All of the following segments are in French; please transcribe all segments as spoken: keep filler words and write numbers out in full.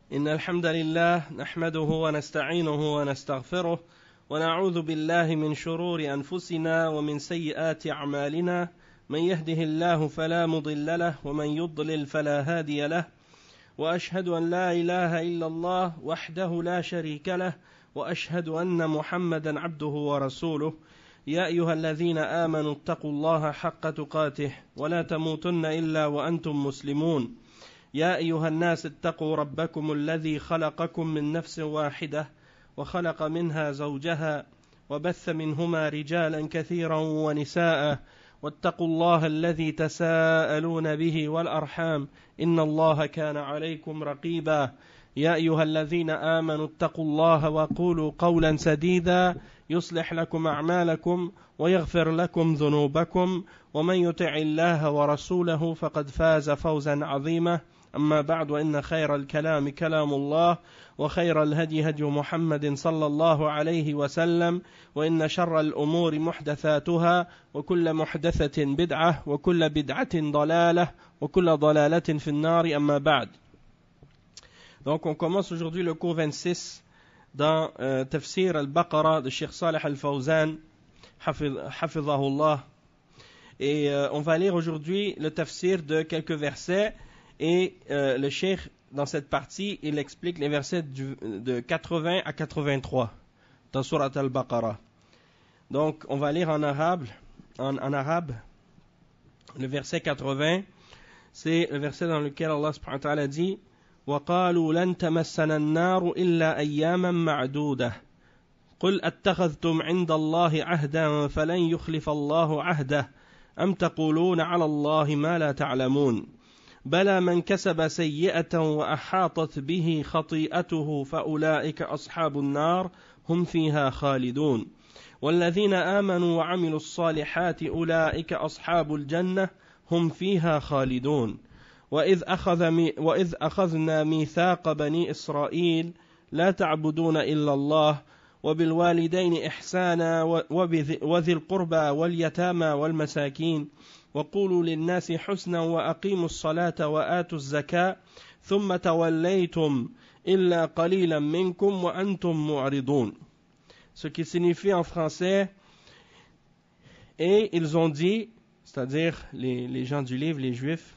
إن الحمد لله نحمده ونستعينه ونستغفره ونعوذ بالله من شرور أنفسنا ومن سيئات أعمالنا من يهده الله فلا مضل له ومن يضلل فلا هادي له وأشهد أن لا إله إلا الله وحده لا شريك له وأشهد أن محمدا عبده ورسوله يا أيها الذين آمنوا اتقوا الله حق تقاته ولا تموتن إلا وأنتم مسلمون يا أيها الناس اتقوا ربكم الذي خلقكم من نفس واحدة وخلق منها زوجها وبث منهما رجالا كثيرا ونساء واتقوا الله الذي تساءلون به والأرحام إن الله كان عليكم رقيبا يا أيها الذين آمنوا اتقوا الله وقولوا قولا سديدا يصلح لكم أعمالكم ويغفر لكم ذنوبكم ومن يطع الله ورسوله فقد فاز فوزا عظيما أما بعد وإن خير الكلام كلام الله وخير الهدي هدي محمد صلى الله عليه وسلم وإن شر الأمور محدثاتها وكل محدثة بدعة وكل بدعة ضلالة وكل ضلالة في النار أما بعد. Donc on commence aujourd'hui le cours vingt-six dans euh, Tafsir al-Baqarah de Cheikh Salih al-Fawzan hafizahullah, et euh, on va lire aujourd'hui le tafsir de quelques versets. Et euh, le cheikh, dans cette partie, il explique les versets du, de quatre-vingts à quatre-vingt-trois dans Surat al-Baqarah. Donc, on va lire en arabe, en, en arabe le verset quatre-vingts. C'est le verset dans lequel Allah subhanahu wa ta'ala dit وَقَالُوا لَن تَمَسَّنَا النَّارُ إِلَّا أَيَّامًا مَعْدُودَةً قُلْ أَتَّخَذْتُمْ عِندَ اللَّهِ عَهْدًا فَلَنْ يُخْلِفَ اللَّهُ عَهْدَهُ أَمْ تَقُولُونَ عَلَى اللَّهِ مَا لَا تَعْلَمُونَ بلى من كسب سيئة وأحاطت به خطيئته فأولئك أصحاب النار هم فيها خالدون والذين آمنوا وعملوا الصالحات أولئك أصحاب الجنة هم فيها خالدون وإذ, أخذ مي وإذ أخذنا ميثاق بني إسرائيل لا تعبدون إلا الله وبالوالدين إحسانا وذي القربى واليتامى والمساكين وقولوا للناس حسنا وأقيموا الصلاة وآتوا الزكاة ثم توليتم إلا قليلا منكم وأنتم معرضون. Ce qui signifie en français, et ils ont dit, c'est-à-dire les, les gens du livre, les juifs,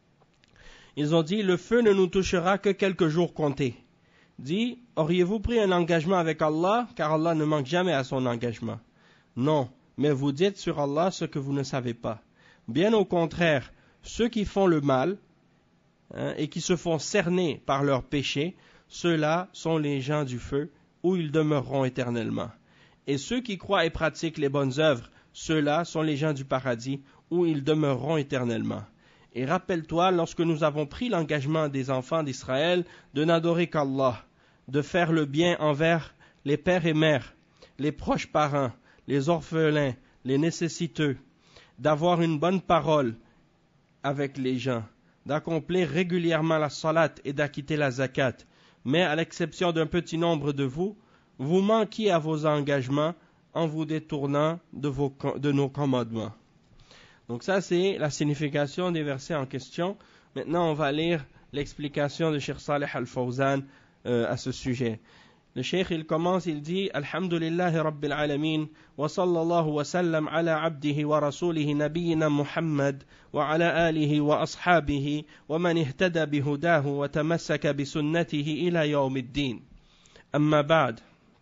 ils ont dit, le feu ne nous touchera que quelques jours comptés. Dit, auriez-vous pris un engagement avec Allah, car Allah ne manque jamais à son engagement? Non, mais vous dites sur Allah ce que vous ne savez pas. Bien au contraire, ceux qui font le mal hein, et qui se font cerner par leurs péchés, ceux-là sont les gens du feu, où ils demeureront éternellement. Et ceux qui croient et pratiquent les bonnes œuvres, ceux-là sont les gens du paradis, où ils demeureront éternellement. Et rappelle-toi, lorsque nous avons pris l'engagement des enfants d'Israël de n'adorer qu'Allah, de faire le bien envers les pères et mères, les proches parents, les orphelins, les nécessiteux, d'avoir une bonne parole avec les gens, d'accomplir régulièrement la salat et d'acquitter la zakat. Mais à l'exception d'un petit nombre de vous, vous manquiez à vos engagements en vous détournant de, vos, de nos commandements. Donc ça, c'est la signification des versets en question. Maintenant, on va lire l'explication de Cheikh Salih al-Fawzan euh, à ce sujet. Le cheikh, il commence, il dit Alhamdulillahi Rabbil Alamin wa sallallahu wa sallam ala abdihi wa rasulihi nabiyyina Muhammad wa ala alihi wa ashabihi wa man ihtada bihudahu wa tamassaka bisunnatihi ila yawmiddin. Amma ba'd.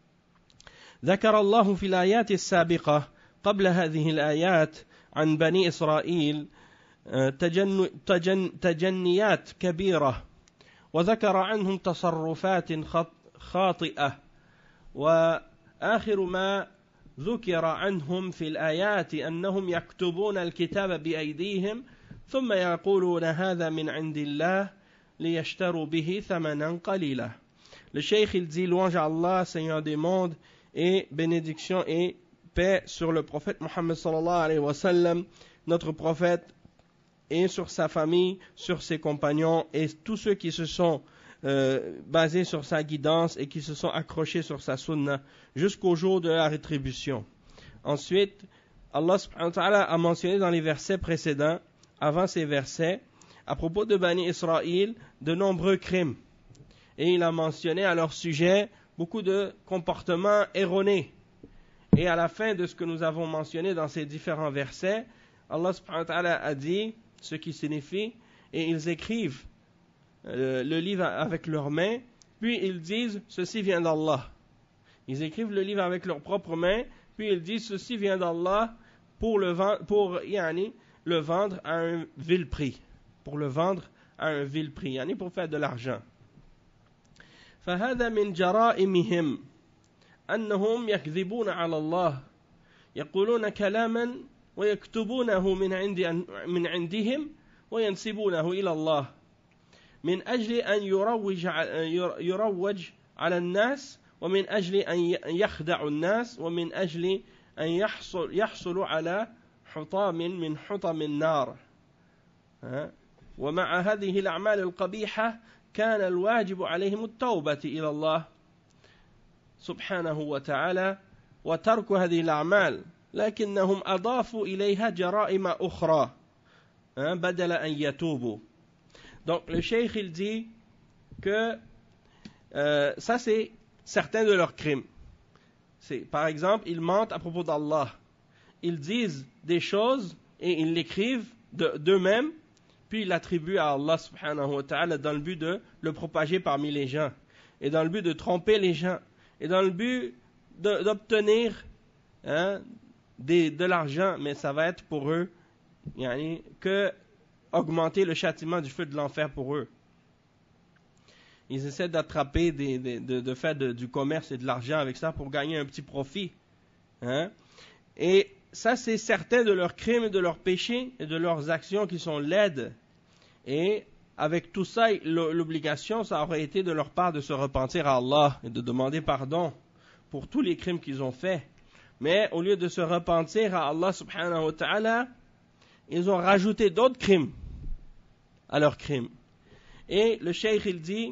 ذكر الله في الآيات السابقة قبل هذه الآيات عن بني إسرائيل تجن تجن تجنيات كبيرة وذكر عنهم تصرفات خط خاطئة وآخر ما ذكر عنهم في الآيات أنهم يكتبون الكتاب بأيديهم ثم يقولون هذا من عند الله ليشتروا به ثمنا قليلا. Le cheikh il dit louange à Allah, Seigneur des mondes, et bénédiction et paix sur le prophète Muhammad sallallahu alayhi wa sallam, notre prophète, et sur sa famille, sur ses compagnons et tous ceux qui se sont Euh, basés sur sa guidance et qui se sont accrochés sur sa sunna jusqu'au jour de la rétribution. Ensuite, Allah subhanahu wa ta'ala a mentionné dans les versets précédents, avant ces versets, à propos de Bani Israël, de nombreux crimes Et il a mentionné à leur sujet beaucoup de comportements erronés. Et à la fin de ce que nous avons mentionné dans ces différents versets, Allah subhanahu wa ta'ala a dit ce qui signifie, et ils écrivent euh, le livre avec leurs mains, puis ils disent ceci vient d'Allah. Ils écrivent le livre avec leurs propres mains, puis ils disent ceci vient d'Allah pour le vendre, pour yani, le vendre à un vil prix, pour le vendre à un vil prix, yani pour faire de l'argent. فهذا من جرائمهم أنهم يكذبون على الله يقولون كلاما ويكتبونه من عند من عندهم وينسبونه إلى الله من أجل أن يروج يروج على الناس ومن أجل أن يخدعوا الناس ومن أجل أن يحصل يحصلوا على حطام من حطم النار. ومع هذه الأعمال القبيحة كان الواجب عليهم التوبة إلى الله سبحانه وتعالى وترك هذه الأعمال لكنهم أضافوا إليها جرائم أخرى بدل أن يتوبوا. Donc le cheikh il dit que euh, ça c'est certains de leurs crimes. C'est, par exemple, ils mentent à propos d'Allah. Ils disent des choses et ils l'écrivent de, d'eux-mêmes, puis ils l'attribuent à Allah subhanahu wa ta'ala dans le but de le propager parmi les gens, et dans le but de tromper les gens, et dans le but de, d'obtenir hein, des, de l'argent, mais ça va être pour eux yani, que augmenter le châtiment du feu de l'enfer pour eux. Ils essaient d'attraper, des, des, de, de faire de, du commerce et de l'argent avec ça pour gagner un petit profit. Hein? Et ça, c'est certains de leurs crimes et de leurs péchés et de leurs actions qui sont laides. Et avec tout ça, l'obligation, ça aurait été de leur part de se repentir à Allah et de demander pardon pour tous les crimes qu'ils ont faits. Mais au lieu de se repentir à Allah subhanahu wa ta'ala, ils ont rajouté d'autres crimes à leurs crimes. Et le cheikh, il dit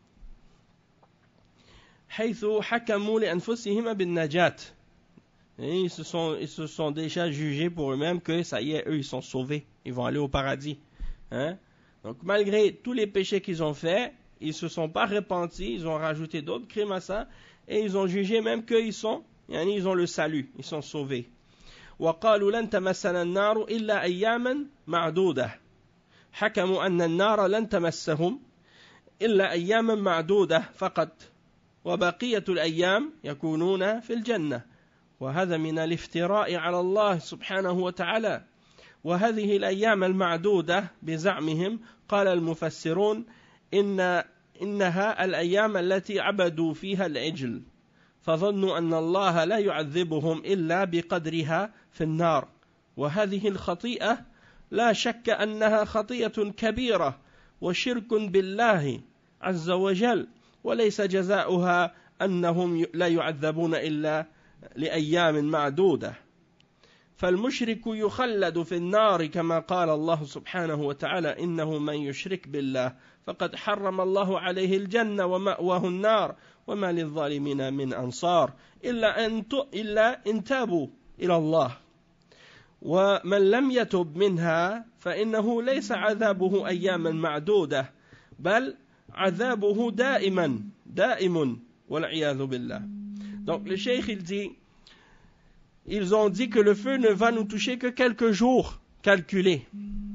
حيث حكموا لأنفسهم بالنجاة. Ils se sont, ils se sont déjà jugés pour eux-mêmes que ça y est, eux, ils sont sauvés. Ils vont aller au paradis. Hein? Donc, malgré tous les péchés qu'ils ont faits, ils ne se sont pas repentis, ils ont rajouté d'autres crimes à ça, et ils ont jugé même qu'ils sont, ils ont le salut, ils sont sauvés. وقالوا لن تمسنا النار إلا أياما معدودة. حكموا أن النار لن تمسهم إلا أياما معدودة فقط. وبقية الأيام يكونون في الجنة. وهذا من الافتراء على الله سبحانه وتعالى. وهذه الأيام المعدودة بزعمهم قال المفسرون إن إنها الأيام التي عبدوا فيها العجل فظنوا أن الله لا يعذبهم إلا بقدرها في النار. وهذه الخطيئة لا شك أنها خطيئة كبيرة وشرك بالله عز وجل وليس جزاؤها أنهم لا يعذبون إلا لأيام معدودة. فالمشرك يخلد في النار كما قال الله سبحانه وتعالى إنه من يشرك بالله فقد حرم الله عليه الجنة ومأواه النار وما للظالمين من أنصار إلا أن إلا إن تابوا إلى الله. ومن لم يتب منها فإنه ليس عذابه أياما معدودة بل عذابه دائما دائم والعياذ بالله. Donc le cheikh il dit, ils ont dit que le feu ne va nous toucher que quelques jours calculés.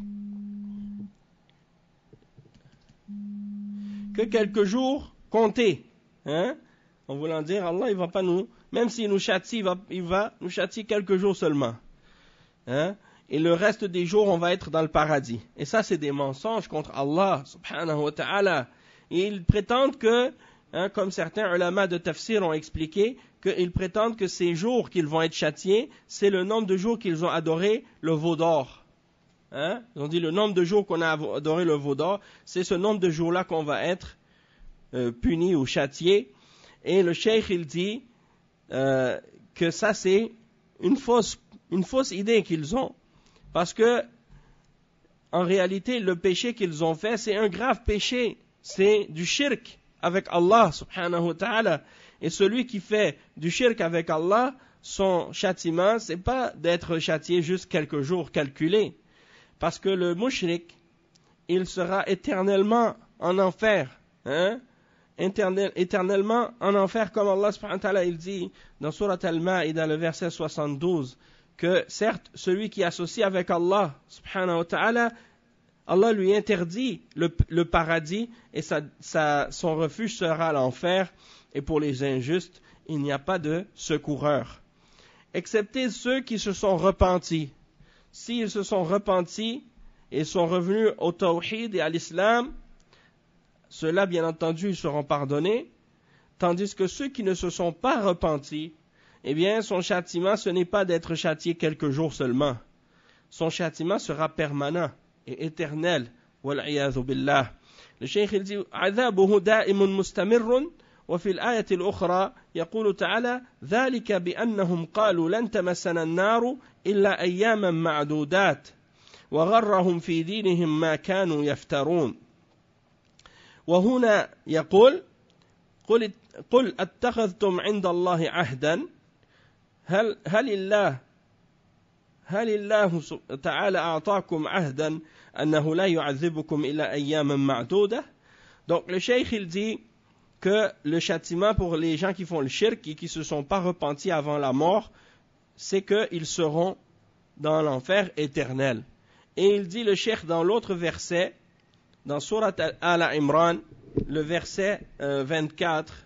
Que quelques jours comptés. Hein? En voulant dire, Allah, il va pas nous, même s'il nous châtie, il va, il va nous châtier quelques jours seulement. Hein? Et le reste des jours, on va être dans le paradis. Et ça, c'est des mensonges contre Allah, subhanahu wa ta'ala. Et ils prétendent que, hein, comme certains ulama de tafsir ont expliqué, qu'ils prétendent que ces jours qu'ils vont être châtiés, c'est le nombre de jours qu'ils ont adoré le veau d'or. Hein? Ils ont dit le nombre de jours qu'on a adoré le veau d'or, c'est ce nombre de jours-là qu'on va être euh, puni ou châtié. Et le cheikh, il dit euh, que ça, c'est une fausse, une fausse idée qu'ils ont. Parce que, en réalité, le péché qu'ils ont fait, c'est un grave péché. C'est du shirk avec Allah, subhanahu wa ta'ala. Et celui qui fait du shirk avec Allah, son châtiment, c'est pas d'être châtié juste quelques jours calculés. Parce que le mushrik, il sera éternellement en enfer. Hein? éternel, éternellement en enfer, comme Allah subhanahu wa ta'ala il dit dans Surat Al-Ma'ida, le verset soixante-douze, que certes, celui qui associe avec Allah subhanahu wa ta'ala, Allah lui interdit le, le paradis et sa, sa, son refuge sera l'enfer, et pour les injustes, il n'y a pas de secoureur, excepté ceux qui se sont repentis. S'ils se sont repentis et sont revenus au tawhid et à l'islam, ceux-là, bien entendu, ils seront pardonnés, tandis que ceux qui ne se sont pas repentis, eh bien, son châtiment, ce n'est pas d'être châtié quelques jours seulement. Son châtiment sera permanent et éternel. Wal'iyadhu billah. Le cheikh il dit, عذابه دائم مستمر. وفي الآية الأخرى يقول تعالى ذلك بأنهم قالوا لن تمسنا النار إلا أياما معدودات وغرهم في دينهم ما كانوا يفترون. وهنا يقول قل, قل اتخذتم عند الله عهدا هل, هل الله هل الله تعالى أعطاكم عهدا أنه لا يعذبكم إلا أياما معدودة. Donc le cheikh il dit que le châtiment pour les gens qui font le shirk et qui ne se sont pas repentis avant la mort, c'est qu'ils seront dans l'enfer éternel. Et il dit le cheikh dans l'autre verset, dans Surat Al-Imran, le verset euh, vingt-quatre,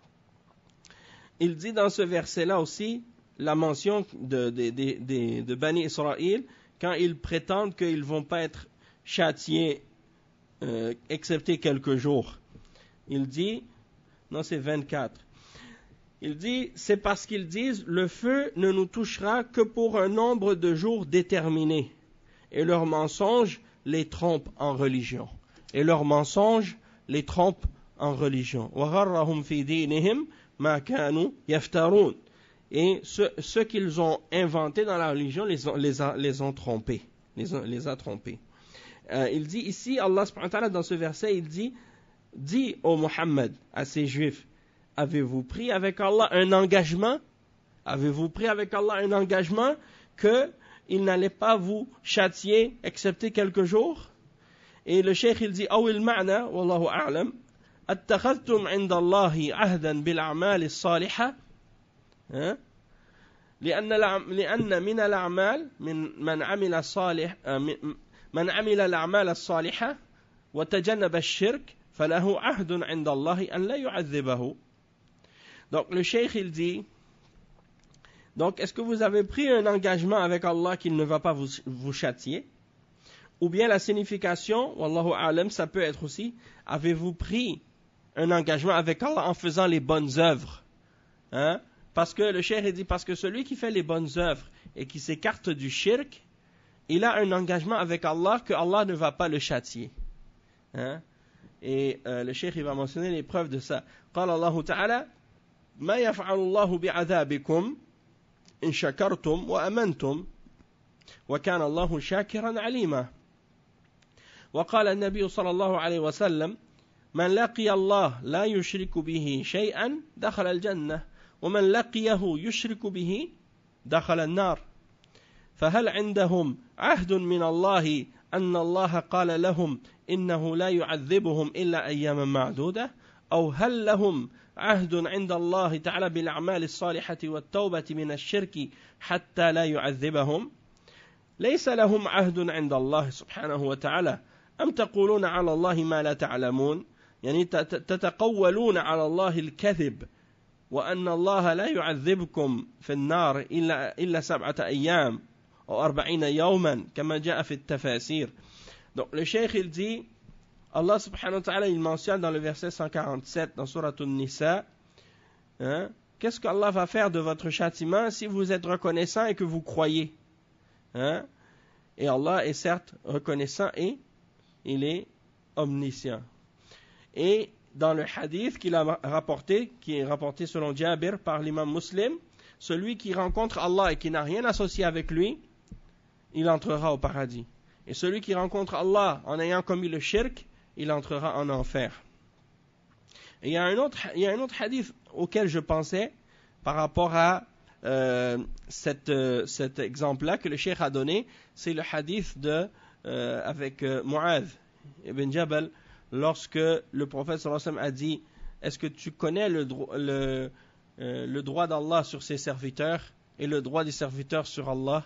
il dit dans ce verset-là aussi la mention de, de, de, de, de Bani Israël, quand ils prétendent qu'ils ne vont pas être châtiés, euh, excepté quelques jours. Il dit, non c'est vingt-quatre, il dit, c'est parce qu'ils disent, le feu ne nous touchera que pour un nombre de jours déterminé, et leur mensonge les trompe en religion. Et leur mensonge les trompe en religion. وَغَرَّهُمْ فِي دِينِهِمْ مَا كَانُوا يَفْتَرُونَ. Et ce, ce qu'ils ont inventé dans la religion les, ont, les, a, les ont trompés. Les, ont, les a trompés. Euh, il dit ici, Allah subhanahu wa ta'ala, dans ce verset, il dit, dit au Muhammad, à ces juifs, avez-vous pris avec Allah un engagement? Avez-vous pris avec Allah un engagement qu'il n'allait pas vous châtier, excepté quelques jours? Et le cheikh il dit, أو المعنى والله أعلم اتخذتم عند الله عهدا بالأعمال الصالحة لأن لأن من الأعمال من من عمل صالح من عمل الأعمال الصالحة وتجنب الشرك فله عهد عند الله أن لا يعذبه. Donc le cheikh il dit, donc est-ce que vous avez pris un engagement avec Allah qu'il ne va pas vous, vous châtier? Ou bien la signification, wallahu a'lam, ça peut être aussi, avez-vous pris un engagement avec Allah en faisant les bonnes œuvres? Hein? Parce que le cheikh dit, parce que celui qui fait les bonnes œuvres et qui s'écarte du shirk, il a un engagement avec Allah que Allah ne va pas le châtier. Hein? Et euh, le cheikh il va mentionner les preuves de ça. قال الله تعالى ما يفعل الله بعذابكم إن شكرتم وأمنتم وكان الله شاكرا عليما. وقال النبي صلى الله عليه وسلم من لقي الله لا يشرك به شيئا دخل الجنة ومن لقيه يشرك به دخل النار. فهل عندهم عهد من الله أن الله قال لهم إنه لا يعذبهم إلا أياما معدودة أو هل لهم عهد عند الله تعالى بالأعمال الصالحة والتوبة من الشرك حتى لا يعذبهم؟ ليس لهم عهد عند الله سبحانه وتعالى. أم تقولون على الله ما لا تعلمون؟ يعني تتقولون على الله الكذب وأن الله لا يعذبكم في النار إلا إلا سبعة أيام أو أربعين يوما كما جاء في التفاسير. Donc le cheikh il dit, Allah subhanahu wa ta'ala il mentionne dans le verset cent quarante-sept dans Surat An-Nisa, hein, qu'est-ce qu'Allah va faire de votre châtiment si vous êtes reconnaissant et que vous croyez? Hein? Et Allah est certes reconnaissant et il est omniscient. Et dans le hadith qu'il a rapporté, qui est rapporté selon Jabir par l'imam Muslim, celui qui rencontre Allah et qui n'a rien associé avec lui, il entrera au paradis. Et celui qui rencontre Allah en ayant commis le shirk, il entrera en enfer. Et il y a un autre, il y a un autre hadith auquel je pensais par rapport à euh, cette, euh, cet exemple-là que le cheikh a donné, c'est le hadith de, euh, avec euh, Mu'adh ibn Jabal, lorsque le prophète sallallahu alayhi wa sallam a dit est-ce que tu connais le, le, euh, le droit d'Allah sur ses serviteurs et le droit des serviteurs sur Allah?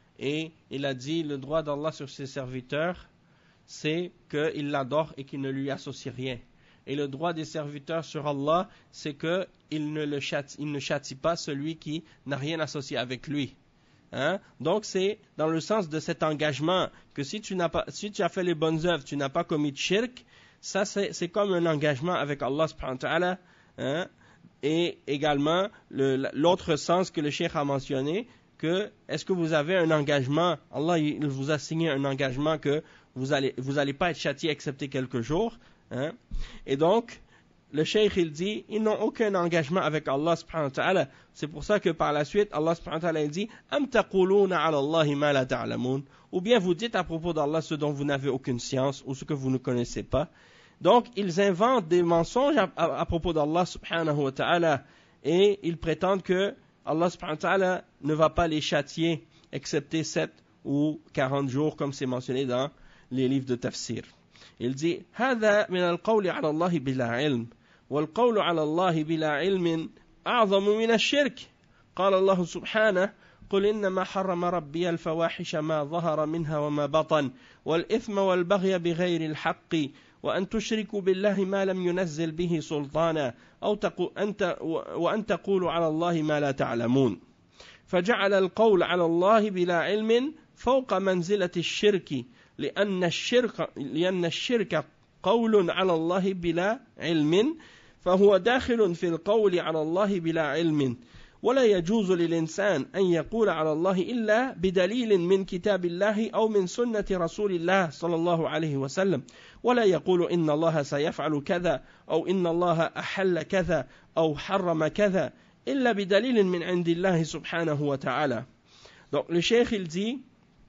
Et il a dit, le droit d'Allah sur ses serviteurs, c'est qu'il l'adore et qu'il ne lui associe rien. Et le droit des serviteurs sur Allah, c'est qu'il ne, le châtie, il ne châtie pas celui qui n'a rien associé avec lui. Hein? Donc c'est dans le sens de cet engagement que si tu, n'as pas, si tu as fait les bonnes œuvres, tu n'as pas commis de shirk, ça c'est, c'est comme un engagement avec Allah subhanahu wa ta'ala. Hein? Et également le, l'autre sens que le cheikh a mentionné, que est-ce que vous avez un engagement, Allah il vous a signé un engagement que vous allez, vous allez pas être châtié excepté quelques jours. Hein? Et donc, le cheikh il dit, ils n'ont aucun engagement avec Allah subhanahu wa ta'ala. C'est pour ça que par la suite, Allah subhanahu wa ta'ala dit, Am taquluna ala Allahi ma la ta'lamun. Ou bien vous dites à propos d'Allah ce dont vous n'avez aucune science ou ce que vous ne connaissez pas. Donc, ils inventent des mensonges à, à, à propos d'Allah subhanahu wa ta'ala. Et ils prétendent que Allah subhanahu wa ta'ala ne va pas les châtier, excepté sept ou quarante jours, comme c'est mentionné dans les livres de tafsir. Il dit, هذا من القول على الله بلا علم والقول على الله بلا علم أعظم من الشرك قال الله سبحانه قل إنما حرم ربي الفواحش ما ظهر منها وما بطن والإثم والبغي بغير الحق وأن تشركوا بالله ما لم ينزل به سلطانا أو تقو أنت وأن تقولوا على الله ما لا تعلمون فجعل القول على الله بلا علم فوق منزلة الشرك لأن الشرك لأن الشرك قول على الله بلا علم فهو داخل في القول على الله بلا علم ولا يجوز للإنسان أن يقول على الله إلا بدليل من كتاب الله أو من سنة رسول الله صلى الله عليه وسلم ولا يقول إن الله سيفعل كذا أو إن الله أحل كذا أو حرم كذا إلا بدليل من عند الله سبحانه وتعالى. Donc le cheikh il dit,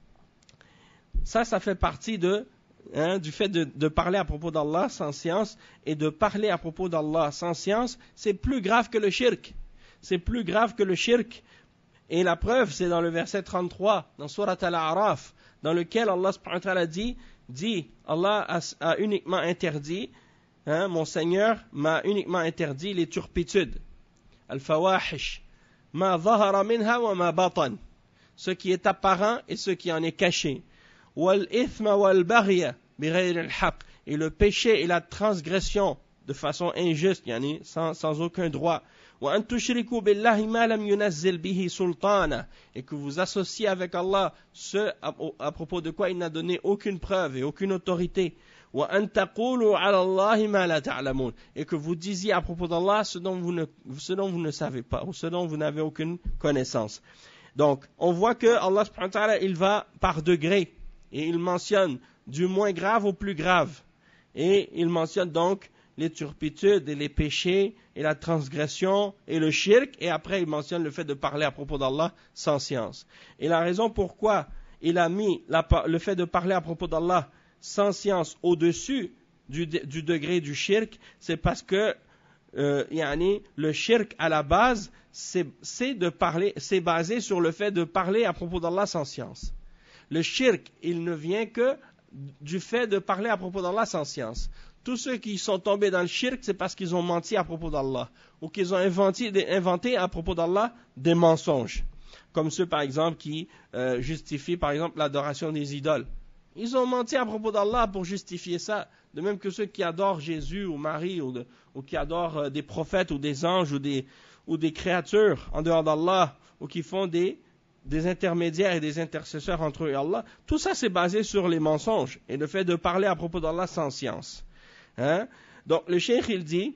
ça, ça fait partie de, hein, du fait de, de parler à propos d'Allah sans science, et de parler à propos d'Allah sans science, c'est plus grave que le shirk. C'est plus grave que le shirk. Et la preuve, c'est dans le verset trente-trois, dans Surat Al-A'raf, dans lequel Allah subhanahu wa ta'ala dit, dit, Allah a, a uniquement interdit, hein, mon Seigneur m'a uniquement interdit les turpitudes. Al-fawahish, ma zahara minha wa ma batan. Ce qui est apparent et ce qui en est caché. وَالْإِثْمَ وَالْبَغْيَ بِغَيْرِ الْحَقِّ. Et le péché et la transgression de façon injuste, yani sans, sans aucun droit. وَأَن تُشْرِكُوا بِاللَّهِ مَا لَمْ يُنَزِّلْ بِهِ سُلْطَانًا. Et que vous associez avec Allah ce à, à propos de quoi il n'a donné aucune preuve et aucune autorité. وَأَن تَقُولُوا عَلَى اللَّهِ مَا لَا تَعْلَمُونَ. Et que vous disiez à propos d'Allah ce dont vous ne, ce dont vous ne savez pas ou ce dont vous n'avez aucune connaissance. Donc, on voit que Allah subhanahu wa ta'ala, il va par degrés. Et il mentionne du moins grave au plus grave. Et il mentionne donc les turpitudes et les péchés et la transgression et le shirk. Et après, il mentionne le fait de parler à propos d'Allah sans science. Et la raison pourquoi il a mis la, le fait de parler à propos d'Allah sans science au-dessus du, du degré du shirk, c'est parce que euh, yani, le shirk à la base, c'est, c'est, de parler, c'est basé sur le fait de parler à propos d'Allah sans science. Le shirk, il ne vient que du fait de parler à propos d'Allah sans science. Tous ceux qui sont tombés dans le shirk, c'est parce qu'ils ont menti à propos d'Allah. Ou qu'ils ont inventé, inventé à propos d'Allah des mensonges. Comme ceux, par exemple, qui euh, justifient, par exemple, l'adoration des idoles. Ils ont menti à propos d'Allah pour justifier ça. De même que ceux qui adorent Jésus ou Marie, ou, de, ou qui adorent euh, des prophètes ou des anges ou des, ou des créatures en dehors d'Allah, ou qui font des... des intermédiaires et des intercesseurs entre eux et Allah, tout ça c'est basé sur les mensonges et le fait de parler à propos d'Allah sans science. Hein? Donc le shirk il dit,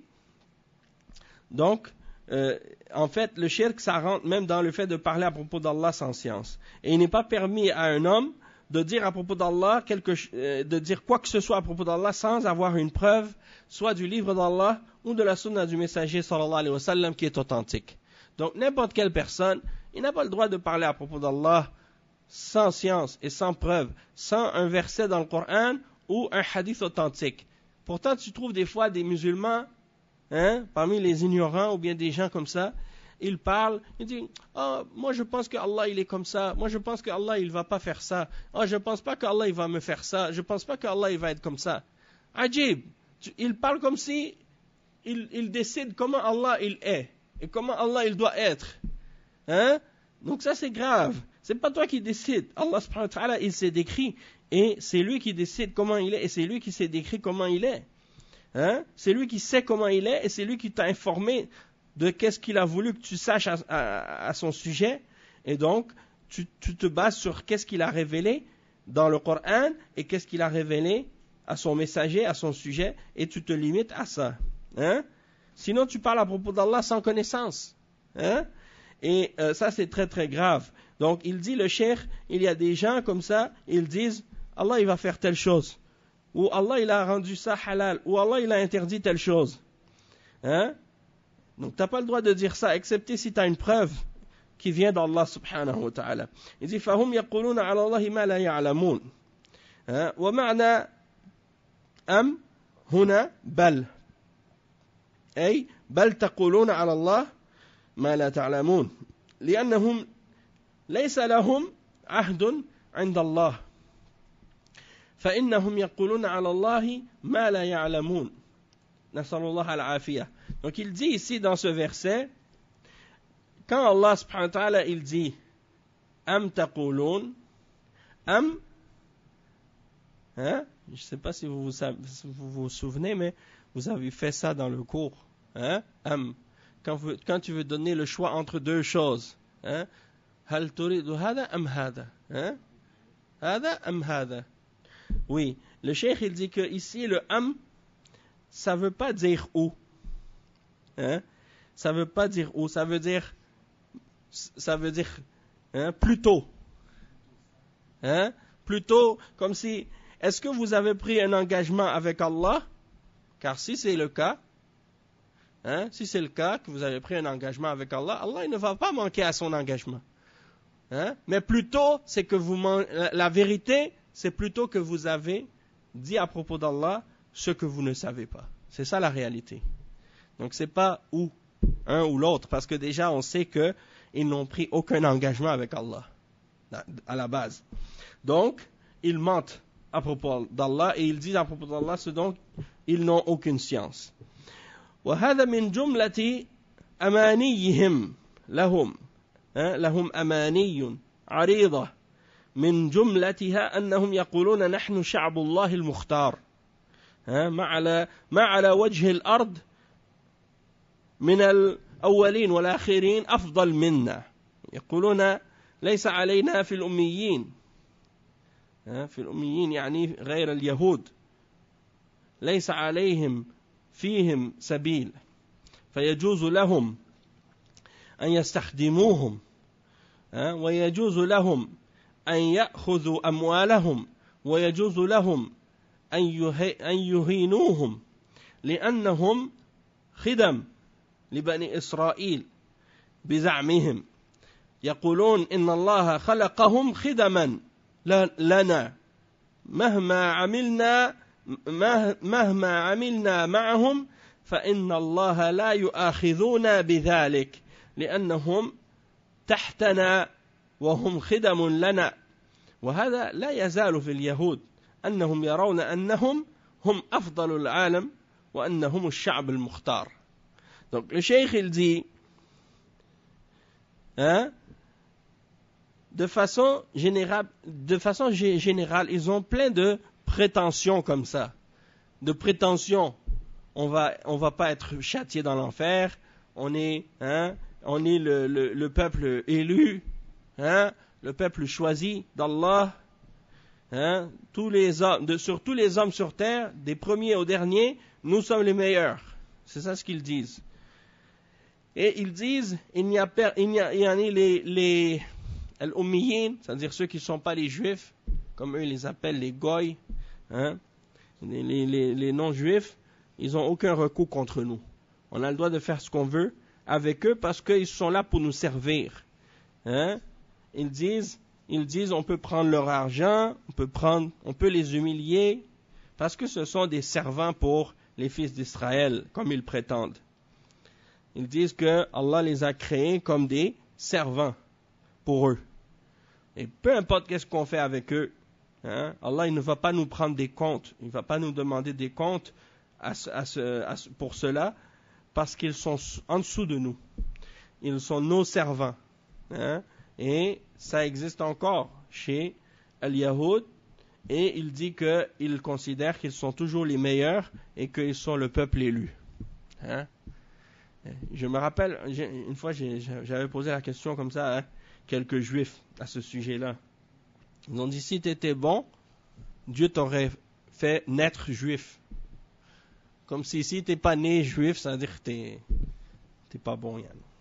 donc euh, en fait le shirk ça rentre même dans le fait de parler à propos d'Allah sans science. Et il n'est pas permis à un homme de dire à propos d'Allah quelque, euh, de dire quoi que ce soit à propos d'Allah sans avoir une preuve, soit du livre d'Allah ou de la sunna du messager sallallahu alayhi wa sallam qui est authentique. Donc n'importe quelle personne, il n'a pas le droit de parler à propos d'Allah sans science et sans preuve, sans un verset dans le Coran ou un hadith authentique. Pourtant, tu trouves des fois des musulmans, hein, parmi les ignorants ou bien des gens comme ça, ils parlent, ils disent oh, « moi je pense que Allah il est comme ça, moi je pense que Allah il va pas faire ça, oh, je pense pas que Allah il va me faire ça, je pense pas que Allah il va être comme ça. » Ajib, ils parlent comme si il, il décide comment Allah il est et comment Allah il doit être. Hein? Donc ça c'est grave. C'est pas toi qui décides. Allah subhanahu wa ta'ala il s'est décrit et c'est lui qui décide comment il est et c'est lui qui s'est décrit comment il est. Hein? C'est lui qui sait comment il est et c'est lui qui t'a informé de qu'est-ce qu'il a voulu que tu saches à, à, à son sujet. Et donc tu, tu te bases sur qu'est-ce qu'il a révélé dans le Coran et qu'est-ce qu'il a révélé à son messager, à son sujet, et tu te limites à ça. Hein? Sinon, tu parles à propos d'Allah sans connaissance. Hein? Et euh, ça, c'est très très grave. Donc, il dit, le cheikh, il y a des gens comme ça, ils disent, Allah, il va faire telle chose. Ou Allah, il a rendu ça halal. Ou Allah, il a interdit telle chose. Hein? Donc, tu n'as pas le droit de dire ça, excepté si tu as une preuve qui vient d'Allah subhanahu wa ta'ala. Il dit, فَهُمْ يَقُولُونَ عَلَى اللَّهِ مَا لَا يَعْلَمُونَ. وَمَعْنَى أَمْ هُنَا بَلْ أي بل تقولون على الله ما لا تعلمون لأنهم ليس لهم عهد عند الله فإنهم يقولون على الله ما لا يعلمون نسأل الله العافية. Donc il dit ici dans ce verset, quand Allah subhanahu wa ta'ala il dit am taqulun am, hein, je ne sais pas si vous vous, si vous vous souvenez, mais vous avez fait ça dans le cours. Hein? Am. Quand, vous, quand tu veux donner le choix entre deux choses. Hein? Hal turidu hada am hada. Hein? Hada am hada. Oui. Le cheikh il dit que ici le am, ça ne veut pas dire où. Hein? Ça ne veut pas dire où. Ça veut dire, ça veut dire hein, plutôt. Hein? Plutôt comme si, est-ce que vous avez pris un engagement avec Allah? Car si c'est le cas, hein, si c'est le cas que vous avez pris un engagement avec Allah, Allah il ne va pas manquer à son engagement. Hein? Mais plutôt, c'est que vous la, la vérité, c'est plutôt que vous avez dit à propos d'Allah ce que vous ne savez pas. C'est ça la réalité. Donc c'est pas ou un ou l'autre, parce que déjà on sait que ils n'ont pris aucun engagement avec Allah à la base. Donc ils mentent à propos d'Allah et ils disent à propos d'Allah ce dont ils n'ont aucune science. وهذا من جملة أمانيهم لهم لهم أماني عريضة من جملتها أنهم يقولون نحن شعب الله المختار ما على ما على وجه الأرض من الأولين والآخرين أفضل منا يقولون ليس علينا في الأميين في الأميين يعني غير اليهود ليس عليهم فيهم سبيل فيجوز لهم أن يستخدموهم ويجوز لهم أن يأخذوا أموالهم ويجوز لهم أن يهينوهم لأنهم خدم لبني إسرائيل بزعمهم يقولون إن الله خلقهم خدما لنا مهما عملنا مهما عملنا معهم فإن الله لا يؤاخذنا بذلك لأنهم تحتنا وهم خدم لنا وهذا لا يزال في اليهود أنهم يرون أنهم هم أفضل العالم وأنهم الشعب المختار. Donc le cheikh il dit hein, de façon générale, de façon générale, ils ont plein de prétentions comme ça, de prétentions. On va, on va pas être châtié dans l'enfer. On est, hein, on est le, le, le peuple élu, hein, le peuple choisi d'Allah. Hein, tous les hommes, de, sur tous les hommes sur terre, des premiers aux derniers, nous sommes les meilleurs. C'est ça ce qu'ils disent. Et ils disent, il n'y a, il n'y a, il y en a les, les al-ummiyin, c'est-à-dire ceux qui ne sont pas les juifs, comme eux ils les appellent les goy, hein, les, les, les, les non-juifs, ils n'ont aucun recours contre nous. On a le droit de faire ce qu'on veut avec eux parce qu'ils sont là pour nous servir. Hein. Ils disent, ils disent, on peut prendre leur argent, on peut prendre, on peut les humilier, parce que ce sont des servants pour les fils d'Israël, comme ils prétendent. Ils disent que Allah les a créés comme des servants pour eux. Et peu importe qu'est-ce qu'on fait avec eux, hein, Allah il ne va pas nous prendre des comptes, il ne va pas nous demander des comptes à ce, à ce, à ce, pour cela, parce qu'ils sont en dessous de nous. Ils sont nos servants. Hein? Et ça existe encore chez Al-Yahoud. Et il dit qu'ils considèrent qu'ils sont toujours les meilleurs et qu'ils sont le peuple élu. Hein? Je me rappelle, une fois j'avais posé la question comme ça à quelques juifs à ce sujet-là. Ils ont dit, si tu étais bon, Dieu t'aurait fait naître juif. Comme si si tu n'es pas né juif, ça veut dire que tu n'es pas bon.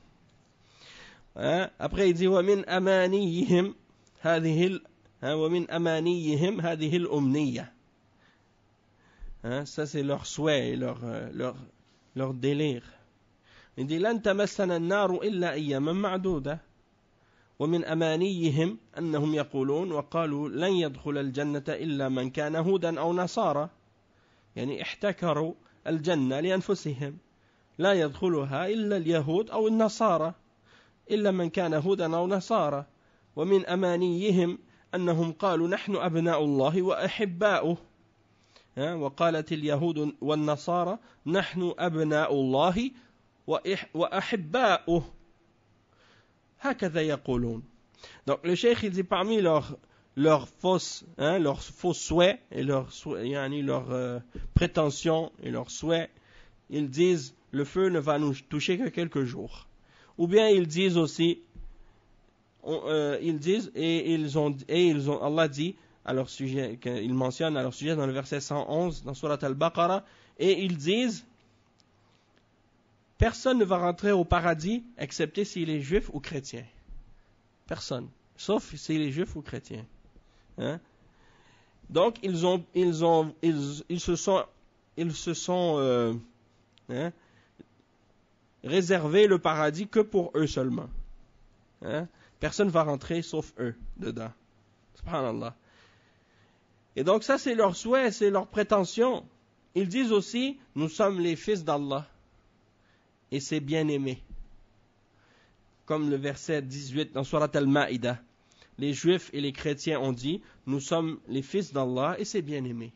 Hein? Après il dit, وَمِنْ أَمَانِيِّهِمْ هَذِهِ وَمِنْ أَمَانِيِّهِمْ هَذِهِ الْأُمْنِيَّةِ. Hein? Ça c'est leur souhait et leur, leur, leur délire. Il dit, لَنْ تَمَسَّنَا النَّارُ إِلَّا أَيَّامًا مَعْدُودَةً ومن أمانيهم أنهم يقولون وقالوا لن يدخل الجنة إلا من كان هودا أو نصارى يعني احتكروا الجنة لأنفسهم لا يدخلها إلا اليهود أو النصارى إلا من كان هودا أو نصارى ومن أمانيهم أنهم قالوا نحن أبناء الله وأحباؤه وقالت اليهود والنصارى نحن أبناء الله وأحباؤه هكذا يقولون. Donc le cheikh il dit parmi leurs leurs fausses hein, leurs faux souhaits et leurs yani, leurs euh, prétentions et leurs souhaits, ils disent le feu ne va nous toucher que quelques jours. Ou bien ils disent aussi on, euh, ils disent et ils ont et ils ont Allah dit à leur sujet qu'ils mentionnent à leur sujet dans le verset cent onze dans Surat Al-Baqarah, et ils disent personne ne va rentrer au paradis excepté s'il est juif ou chrétien. Personne. Sauf s'il est juif ou chrétien. Hein? Donc, ils ont, ils ont, ils, ils se sont, ils se sont euh, hein, réservé le paradis que pour eux seulement. Hein? Personne ne va rentrer sauf eux dedans. Subhanallah. Et donc, ça, c'est leur souhait, c'est leur prétention. Ils disent aussi, nous sommes les fils d'Allah. Et c'est bien aimé. Comme le verset dix-huit dans Surat Al-Ma'idah. Les juifs et les chrétiens ont dit, nous sommes les fils d'Allah et c'est bien aimé.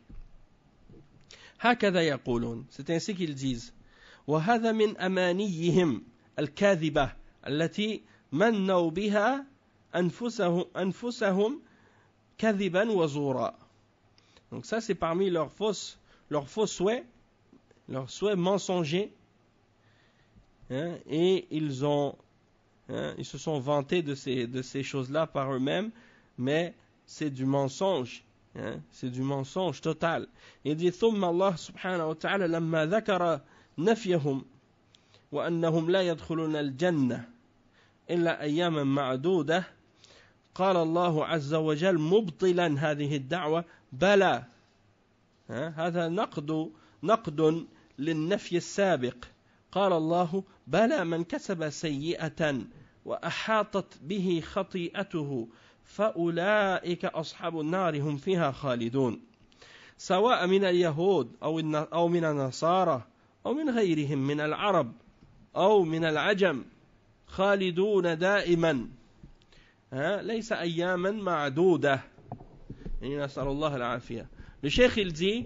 هكذا يقولون. C'est ainsi qu'ils disent. وهذا من أمانيهم الكاذبة التي منوا بها أنفسهم أنفسهم كذبا وزورا. Donc ça c'est parmi leurs fausses leurs faux souhaits, leurs souhaits mensongers. Hein, et ils ont hein, ils se sont vantés de ces, de ces choses-là par eux-mêmes, mais c'est du mensonge, hein, c'est du mensonge total. Il dit ثم الله سبحانه وتعالى لما ذكر نفيهم وأنهم لا يدخلون الجنة إلا أياما معدودة قال الله عز وجل مبطلا هذه الدعوة بلى هذا نقد نقد للنفي السابق قال الله بلى من كسب سيئة وأحاطت به خطيئته فأولئك أصحاب النار هم فيها خالدون سواء من اليهود أو من النصارى أو من غيرهم من العرب أو من العجم خالدون دائما ليس أياما معدودة نسأل الله العافية. Le cheikh il dit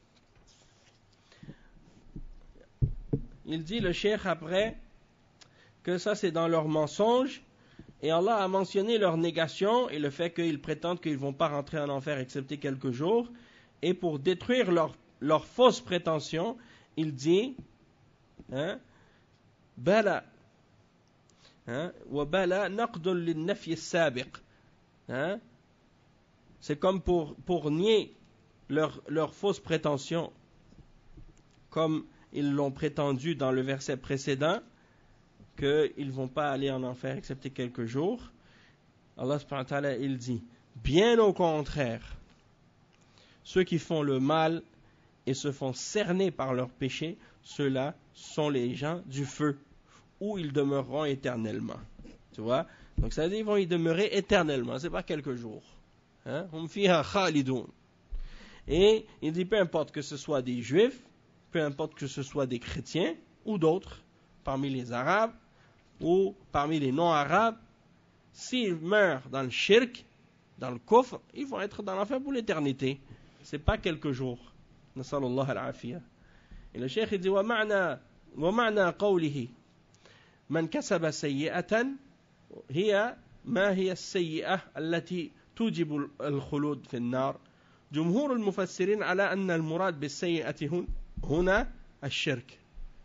Il dit, le cheikh, après, que ça c'est dans leur mensonge, et Allah a mentionné leur négation et le fait qu'ils prétendent qu'ils ne vont pas rentrer en enfer excepté quelques jours, et pour détruire leur, leur fausse prétention, il dit, hein, Bala, hein, wa bala naqdun lin-nafy as-sabiq, hein, c'est comme pour, pour nier leur, leur fausse prétention, comme ils l'ont prétendu dans le verset précédent, qu'ils ne vont pas aller en enfer excepté quelques jours. Allah subhanahu wa ta'ala, il dit, bien au contraire, ceux qui font le mal et se font cerner par leurs péchés, ceux-là sont les gens du feu, où ils demeureront éternellement. Tu vois? Donc ça veut dire qu'ils vont y demeurer éternellement, c'est pas quelques jours. Hein? Hum fiha khalidun. Et il dit, peu importe que ce soit des juifs, peu importe que ce soit des chrétiens ou d'autres, parmi les arabes ou parmi les non-arabes, s'ils meurent dans le shirk, dans le kufr, ils vont être dans l'enfer pour l'éternité. Ce n'est pas quelques jours. Nasallallahu al-afiyah. Et le cheikh il dit, wa ma'na ومعنى قوله من كسب سيئة هي ما هي السيئة التي توجب الخلود في النار. جمهور المفسرين على أن المراد بالسيئة هنا الشرك.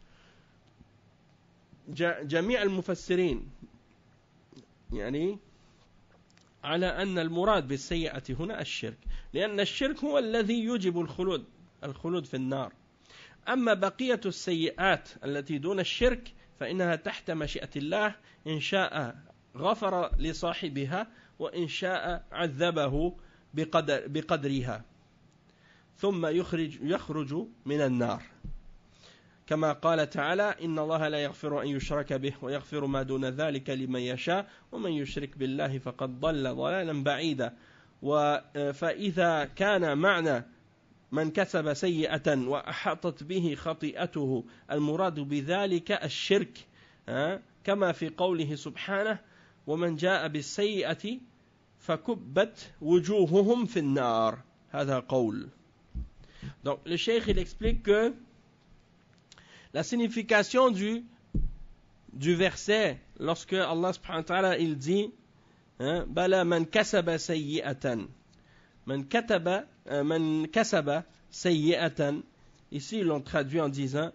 جميع المفسرين يعني على أن المراد بالسيئة هنا الشرك، لأن الشرك هو الذي يوجب الخلود الخلود في النار. أما بقية السيئات التي دون الشرك فإنها تحت مشيئة الله، إن شاء غفر لصاحبها وإن شاء عذبه بقدر بقدرها ثم يخرج يخرج من النار، كما قال تعالى إن الله لا يغفر أن يشرك به ويغفر ما دون ذلك لمن يشاء ومن يشرك بالله فقد ضل ضلالا بعيدا. فإذا كان معنى من كسب سيئة وأحاطت به خطيئته المراد بذلك الشرك، كما في قوله سبحانه ومن جاء بالسيئة فكبت وجوههم في النار. هذا قول. Donc le cheikh il explique que la signification du du verset lorsque Allah subhanahu wa ta'ala il dit bala man kasaba sayyi'atan man kataba man kasaba sayyi'atan, ici ils l'ont traduit en disant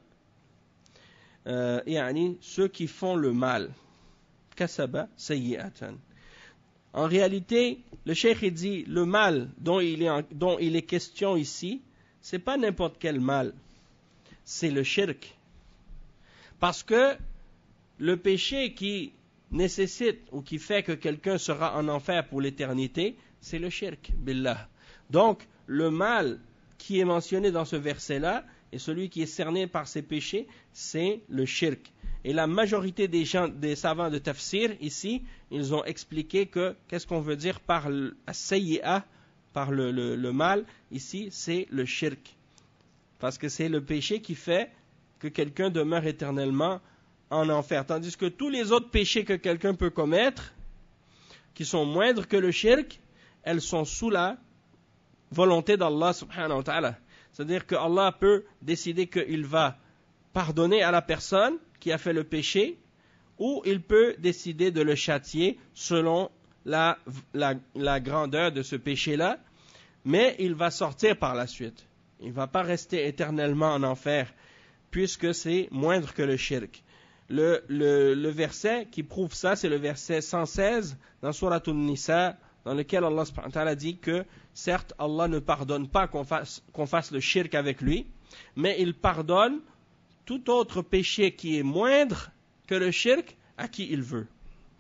euh, yani ceux qui font le mal, kasaba sayyi'atan. En réalité, le cheikh il dit le mal dont il est en, dont il est question ici, c'est pas n'importe quel mal, c'est le shirk. Parce que le péché qui nécessite ou qui fait que quelqu'un sera en enfer pour l'éternité, c'est le shirk billah. Donc, le mal qui est mentionné dans ce verset-là, et celui qui est cerné par ces péchés, c'est le shirk. Et la majorité des gens, des savants de tafsir, ici, ils ont expliqué que, qu'est-ce qu'on veut dire par as-sayyi'ah, par le, le, le mal, ici, c'est le shirk. Parce que c'est le péché qui fait que quelqu'un demeure éternellement en enfer. Tandis que tous les autres péchés que quelqu'un peut commettre, qui sont moindres que le shirk, elles sont sous la volonté d'Allah subhanahu wa ta'ala. C'est-à-dire que Allah peut décider qu'il va pardonner à la personne qui a fait le péché, ou il peut décider de le châtier selon la, la, la grandeur de ce péché-là, mais il va sortir par la suite. Il ne va pas rester éternellement en enfer, puisque c'est moindre que le shirk. Le, le, le verset qui prouve ça, c'est le verset cent seize dans Surat An-Nisa, dans lequel Allah subhanahu wa ta'ala dit que, certes, Allah ne pardonne pas qu'on fasse, qu'on fasse le shirk avec lui, mais il pardonne tout autre péché qui est moindre que le shirk à qui il veut.